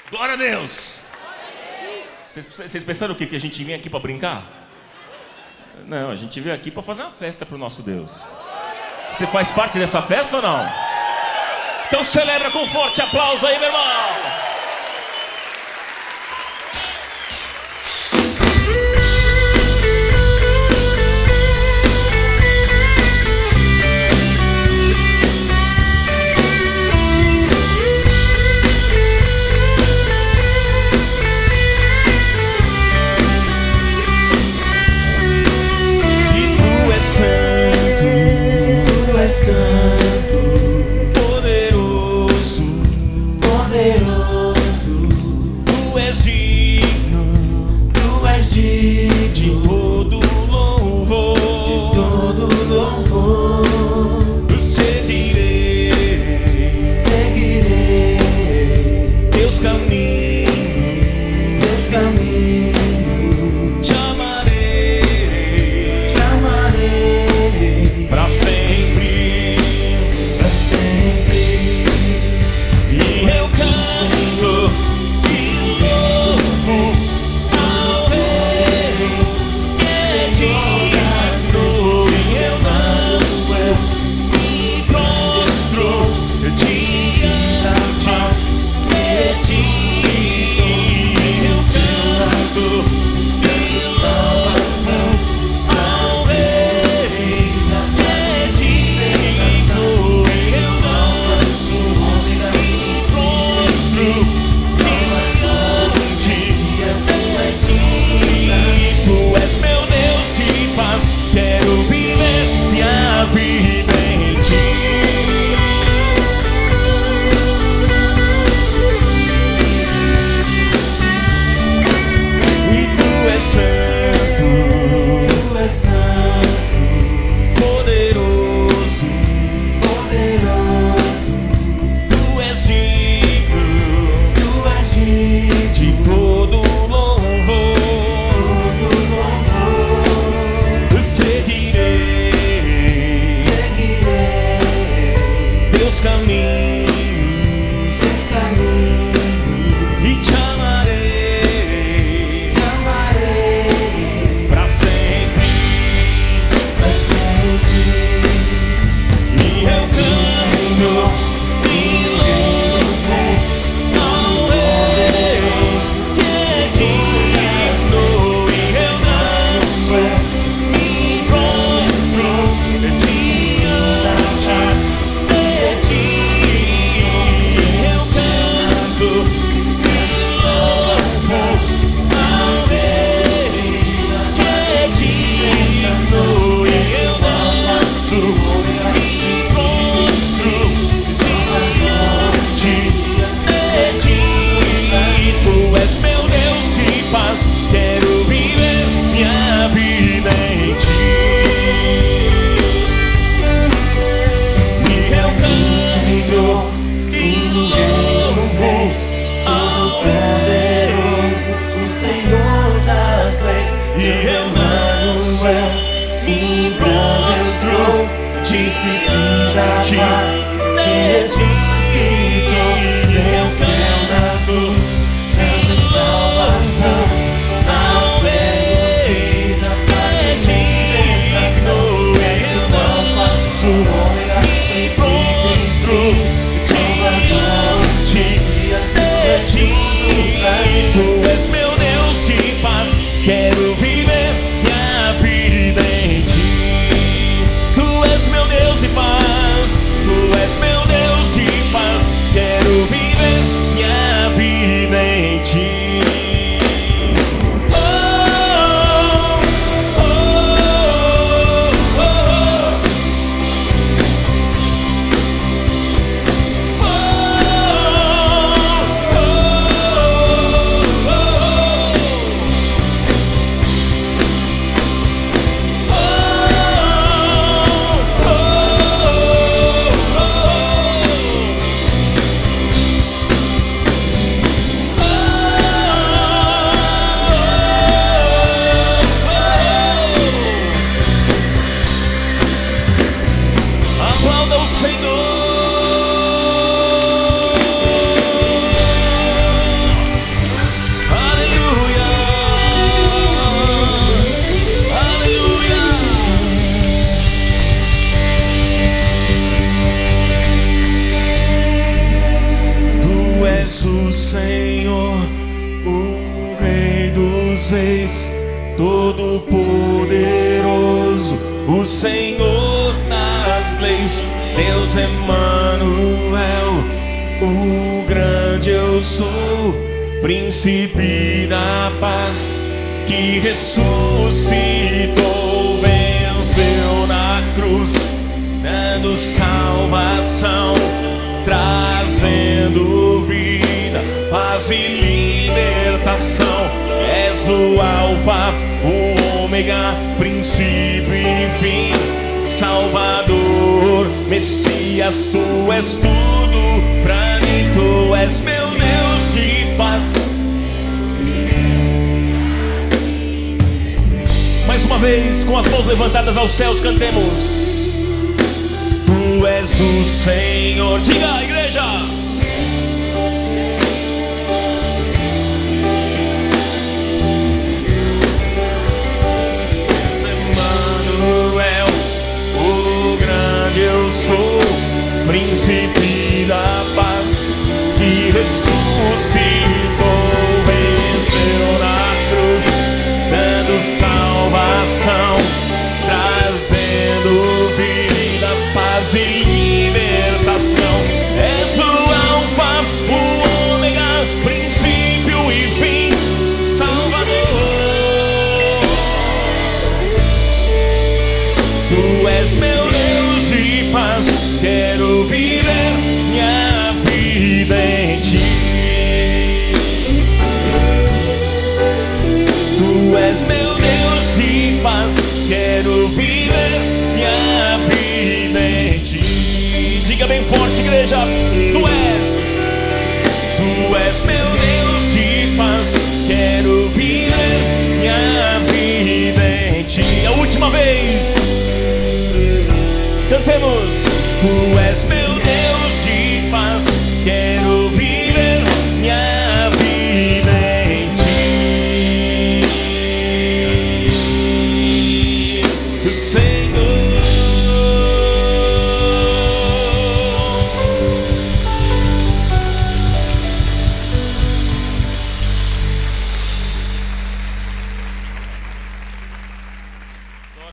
Glória a Deus. Vocês pensaram o quê? Que a gente vem aqui para brincar? Não, a gente veio aqui para fazer uma festa para o nosso Deus. Você faz parte dessa festa ou não? Então celebra com um forte aplauso aí, meu irmão. Tu és meu Deus de Senhor, o Rei dos Reis, Todo-Poderoso, o Senhor das leis, Deus Emanuel, o grande eu sou, Príncipe da paz, que ressuscitou, venceu na cruz, dando salvação, trazendo vida, paz e libertação. És o Alfa, o Ômega, princípio e fim, Salvador, Messias, tu és tudo pra mim, tu és meu Deus de paz. Mais uma vez, com as mãos levantadas aos céus, cantemos. Tu és o Senhor. Diga, igreja. Emanuel, o grande eu sou, Príncipe da paz, que ressuscitou, venceu na cruz, dando salvação, trazendo vida, paz e libertação. És o Alfa, o Ômega, princípio e fim, Salvador. Tu és meu Deus de paz, quero viver minha vida em ti. Tu és meu Deus de paz, quero viver minha vida em ti. Diga bem forte, igreja. Tu és meu Deus de paz, quero viver minha vida em ti. A última vez, cantemos. Tu és meu